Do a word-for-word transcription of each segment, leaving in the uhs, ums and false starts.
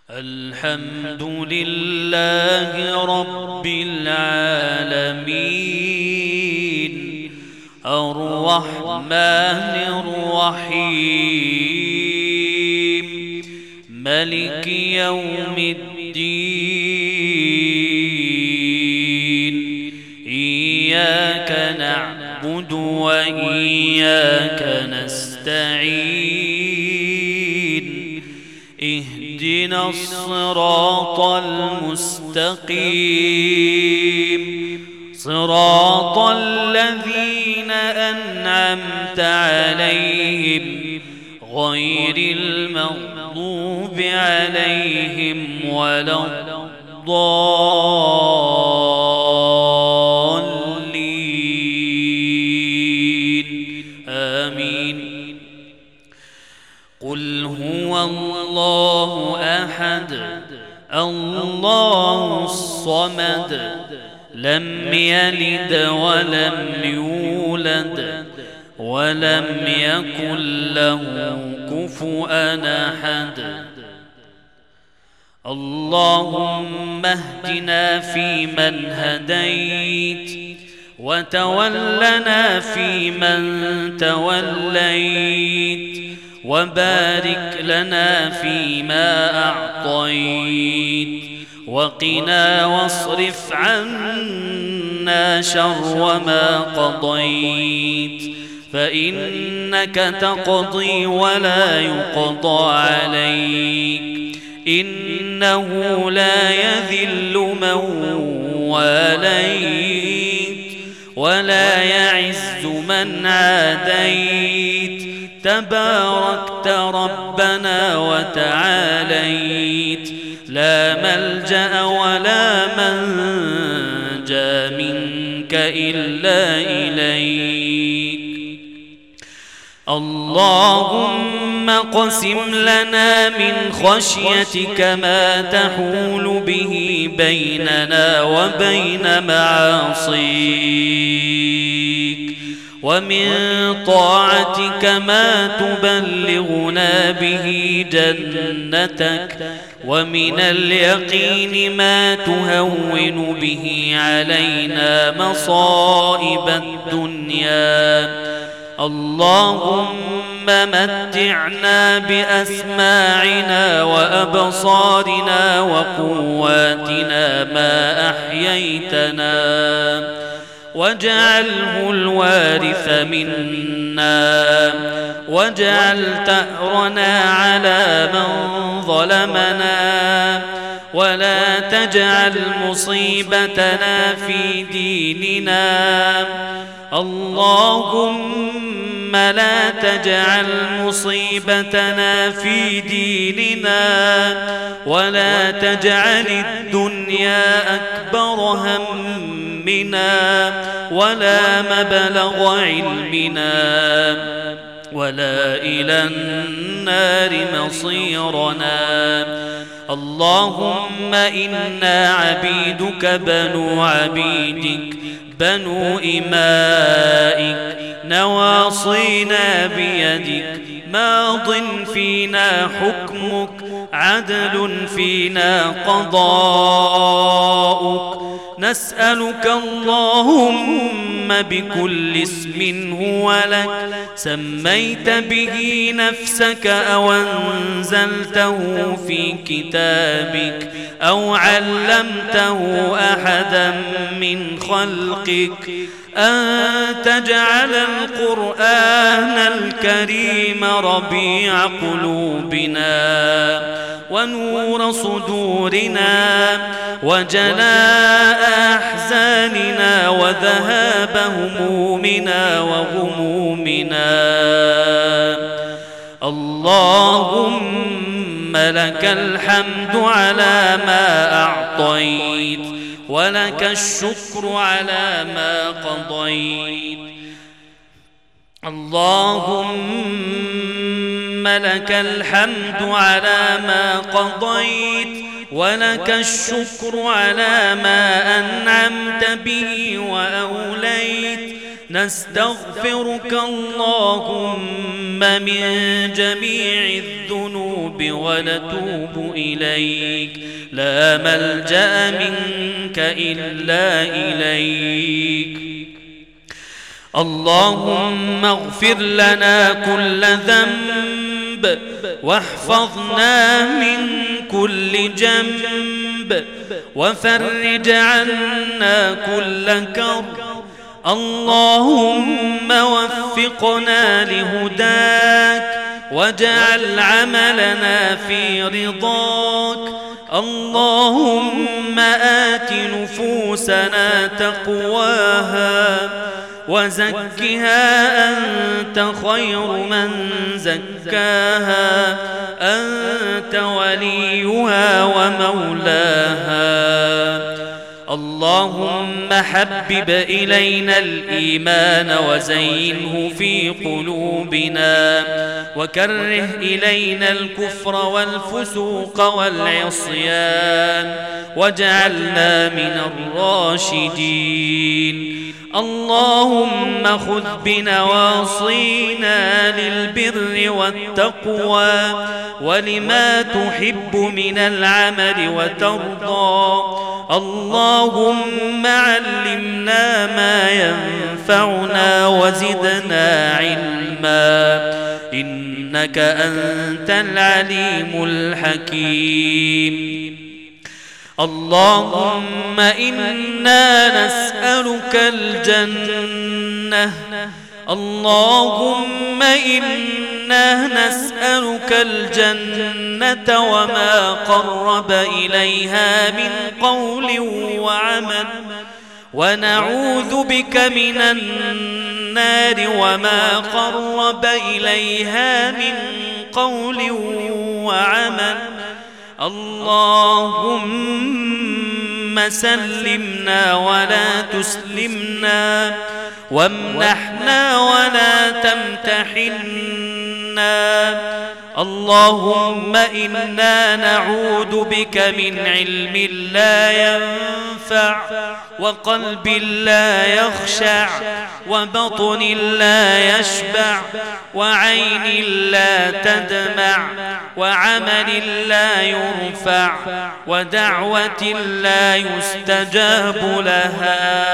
الحمد لله رب العالمين الرحمن الرحيم ملك يوم الدين إياك نعبد وإياك نستعين اهدنا الصراط المستقيم صراط الذين أنعمت عليهم غير المغضوب عليهم ولا الضالين آمين. قل هو الله أحد الله الصمد لم يلد ولم يولد ولم يكن له كفؤا أحد. اللهم اهدنا فيمن هديت وتولنا فيمن توليت وبارك لنا فيما أعطيت وقنا واصرف عنا شر ما قضيت فإنك تقضي ولا يقضى عليك إنه لا يذل من واليت ولا يعز من عاديت تباركت ربنا وتعاليت لا ملجأ ولا منجا منك إلا إليك. اللهم اقسم لنا من خشيتك ما تحول به بيننا وبين معاصيك ومن طاعتك ما تبلغنا به جنتك ومن اليقين ما تهون به علينا مصائب الدنيا. اللهم متعنا بأسماعنا وأبصارنا وقواتنا ما أحييتنا واجعله الوارث منا واجعل ثأرنا على من ظلمنا ولا تجعل مصيبتنا في ديننا. اللهم لا تجعل مصيبتنا في ديننا ولا تجعل الدنيا أكبر همنا ولا مبلغ علمنا ولا إلى النار مصيرنا. اللهم إنا عبيدك بنو عبيدك بنو إمائك نواصينا بيدك ماض فينا حكمك عدل فينا قضاؤك. نسألك اللهم بكل اسم هو لك سميت به نفسك أو أنزلته في كتابك أو علمته أحدا من خلقك أن تجعل القرآن الكريم ربيع قلوبنا ونور صدورنا وجلاء أحزاننا وذهاب همومنا وغمومنا. اللهم لك الحمد على ما أعطيت ولك الشكر على ما قضيت. اللهم لك الحمد على ما قضيت ولك الشكر على ما أنعمت به وأوليت نستغفرك اللهم من جميع الذنوب ونتوب إليك، لا ملجأ منك إلا إليك. اللهم اغفر لنا كل ذنب واحفظنا من كل جنب وفرج عنا كل كرب. اللهم وفقنا لهداك واجعل عملنا في رضاك. اللهم آت نفوسنا تقواها وزكها أنت خير من زكاها، أنت وليها ومولاها. اللهم حبب إلينا الإيمان وزينه في قلوبنا، وكره إلينا الكفر والفسوق والعصيان، واجعلنا من الراشدين. اللهم خذ بنواصينا للبر والتقوى ولما تحب من العمل وترضى. اللهم علمنا ما ينفعنا وزدنا علما، إنك أنت العليم الحكيم. اللهم إنا نسألك الجنة، اللهم إنا نسألك الجنة وما قرب إليها من قول وعمل، ونعوذ بك من النار وما قرب إليها من قول وعمل. اللهم سلمنا ولا تسلمنا، وامنحنا ولا تمتحنا. اللهم إنا نعوذ بك من علم لا ينفع وقلب لا يخشع وبطن لا يشبع وعين لا تدمع وعمل لا يرفع ودعوة لا يستجاب لها.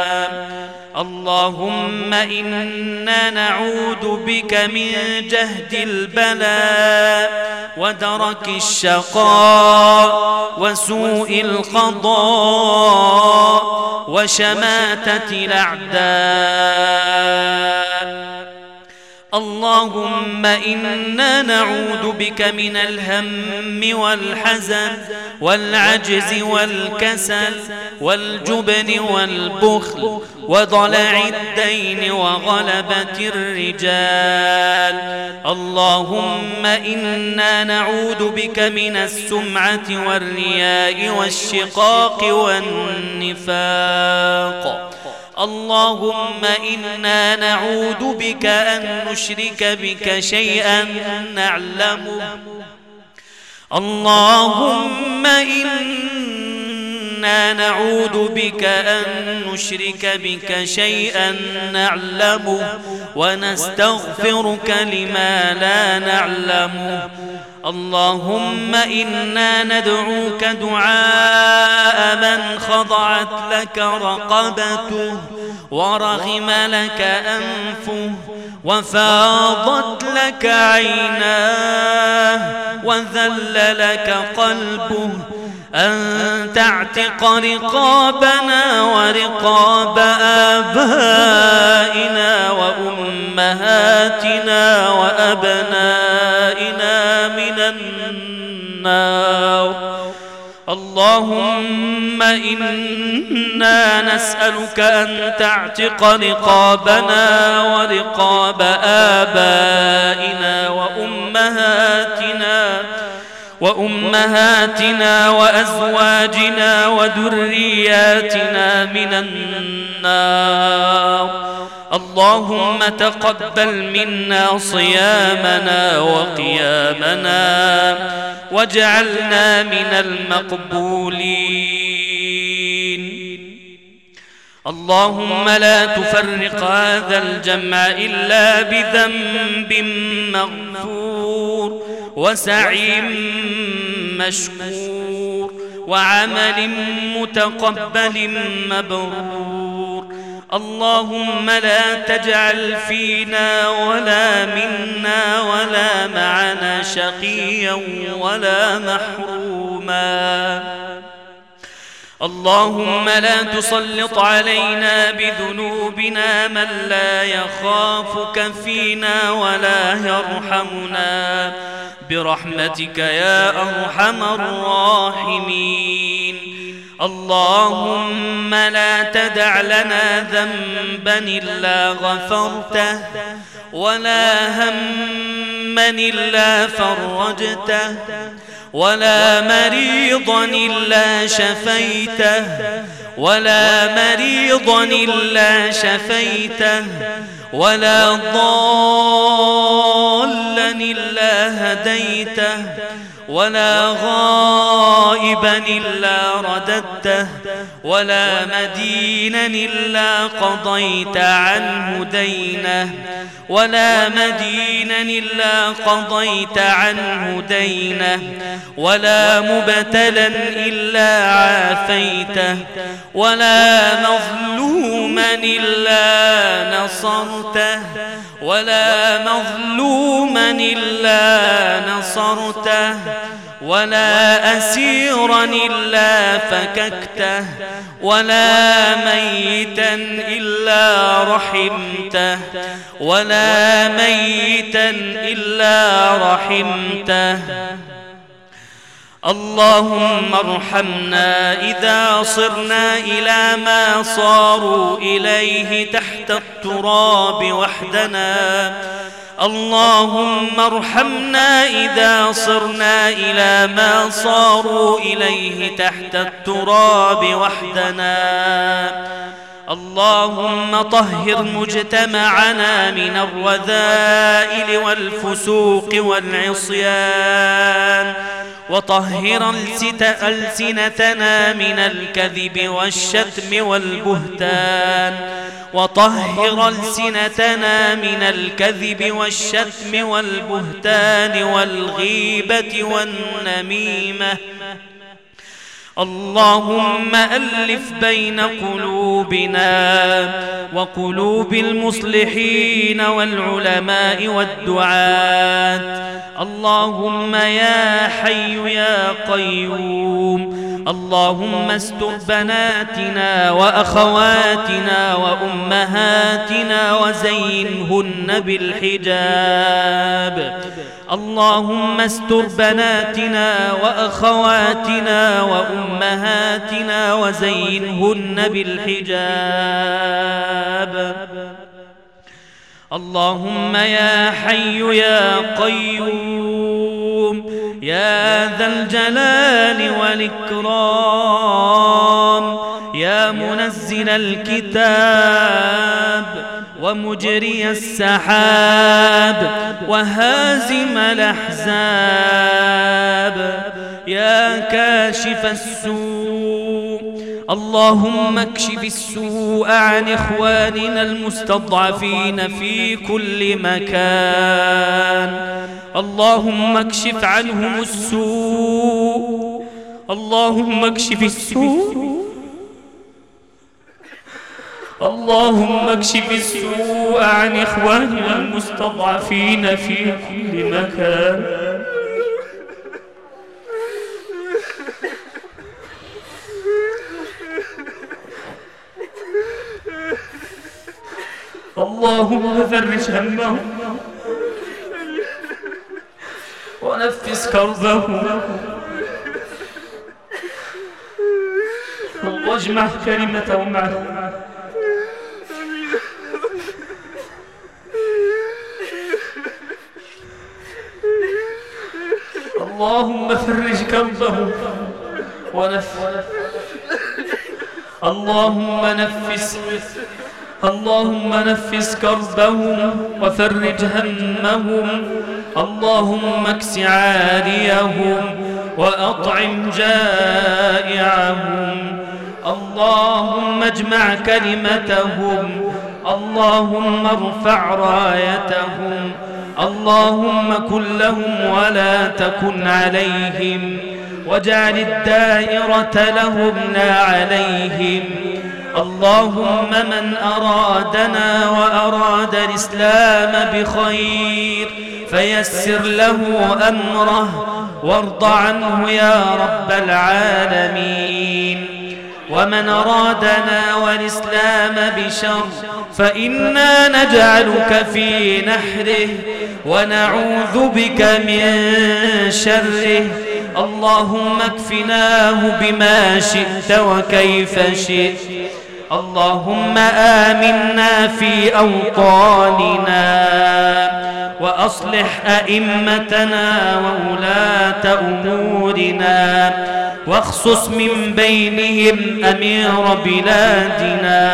اللهم إنا نعوذ بك من جهد البلاء ودرك الشقاء وسوء القضاء وشماتة الأعداء. اللهم إنا نعوذ بك من الهم والحزن والعجز والكسل والجبن والبخل وضلع الدين وغلبة الرجال. اللهم إنا نعوذ بك من السمعة والرياء والشقاق والنفاق. اللهم إنا نعوذ بك أن نشرك بك شيئا نعلمه. اللهم إنا نعوذ بك أن نشرك بك شيئا نعلمه ونستغفرك لما لا نعلمه. اللهم إنا ندعوك دعاء من خضعت لك رقبته ورغم لك أنفه وفاضت لك عيناه وذل لك قلبه، أن تعتق رقابنا ورقاب آبائنا وأمهاتنا وأبنائنا من النار. اللهم إنا نسألك أن تعتق رقابنا ورقاب آبائنا وأمهاتنا وأمهاتنا وأزواجنا وذرياتنا من النار. اللهم تقبل منا صيامنا وقيامنا واجعلنا من المقبولين. اللهم لا تفرق هذا الجمع إلا بذنب مغفور وسعي مشكور وعمل متقبل مبرور. اللهم لا تجعل فينا ولا منا ولا معنا شقيا ولا محروما. اللهم لا تسلط علينا بذنوبنا من لا يخافك فينا ولا يرحمنا برحمتك يا أرحم الراحمين. اللهم لا تدع لنا ذنبا إلا غفرته ولا هما إلا فرجته ولا مريضا إلا شفيته ولا مريضا إلا شفيته ولا ضالا إلا هديته ولا غائبا إلا رددته ولا مدينا إلا قضيت عنه دينه ولا مدينا إلا قضيت عنه دينه ولا مبتلا إلا عافيته ولا مظلوما إلا نصرته ولا مظلوما إلا نصرته ولا أسيرا إلا فككته ولا ميتا إلا رحمته ولا ميتا إلا رحمته. اللهم ارحمنا إذا صرنا إلى ما صاروا إليه تحت التراب وحدنا. اللهم ارحمنا إذا صرنا إلى ما صاروا إليه تحت التراب وحدنا. اللهم طهر مجتمعنا من الرذائل والفسوق والعصيان وطهر ألسنتنا من الكذب والشتم والبهتان وطهر ألسنتنا من الكذب والشتم والبهتان والغيبة والنميمة. اللهم ألف بين قلوبنا وقلوب المصلحين والعلماء والدعاة. اللهم يا حي يا قيوم اللهم استر بناتنا وأخواتنا وأمهاتنا وزينهن بالحجاب. اللهم استر بناتنا وأخواتنا وأمهاتنا وزينهن بالحجاب. اللهم يا حي يا قيوم يا ذا الجلال والإكرام يا منزل الكتاب ومجري السحاب وهازم الأحزاب يا كاشف السوء. اللهم اكشف السوء عن إخواننا المستضعفين في كل مكان. اللهم اكشف عنهم السوء. اللهم اكشف السوء. اللهم اكشف السوء عن إخواننا المستضعفين في كل مكان. اللهم فرج همهم ونفس كربهم واجمع كلمتهم معهم. اللهم فرج كربهم ونفس اللهم نفس اللهم نفس كربهم وفرج همهم. اللهم اكس عاريهم وأطعم جائعهم اللهم اجمع كلمتهم، اللهم ارفع رايتهم، اللهم كن لهم ولا تكن عليهم، واجعل الدائرة لهم لا عليهم. اللهم من أرادنا وأراد الإسلام بخير فيسر له أمره وارض عنه يا رب العالمين، ومن أرادنا والإسلام بشر فإنا نجعلك في نحره ونعوذ بك من شره. اللهم اكفناه بما شئت وكيف شئت. اللهم آمنا في أوطاننا وأصلح أئمتنا وولاة أمورنا، واخصص من بينهم أمير بلادنا.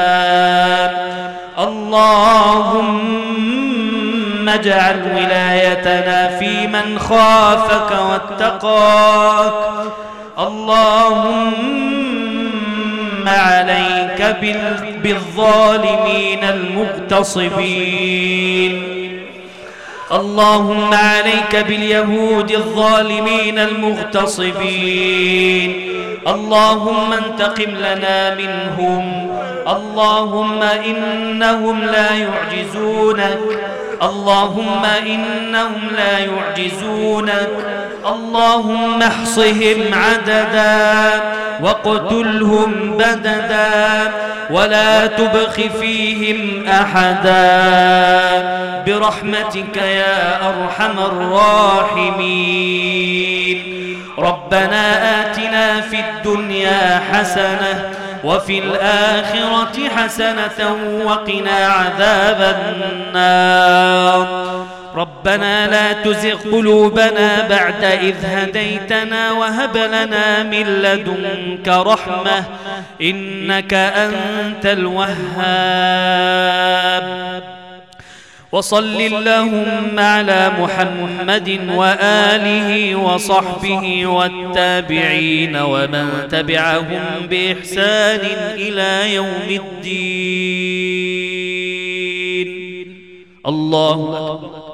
اللهم اجعل ولايتنا في من خافك واتقاك. اللهم عليك بالظالمين المغتصبين. اللهم عليك باليهود الظالمين المغتصبين. اللهم انتقم لنا منهم. اللهم إنهم لا يعجزونك، اللهم إنهم لا يعجزونك. اللهم احصهم عددا واقتلهم بددا ولا تبخ فيهم أحدا برحمتك يا أرحم الراحمين. ربنا آتنا في الدنيا حسنة وفي الآخرة حسنة وقنا عذاب النار. ربنا لا تزغ قلوبنا بعد إذ هديتنا وهب لنا من لدنك رحمة إنك أنت الوهاب. وصل اللهم على محمد وآله وصحبه والتابعين ومن تبعهم بإحسان إلى يوم الدين. الله أكبر.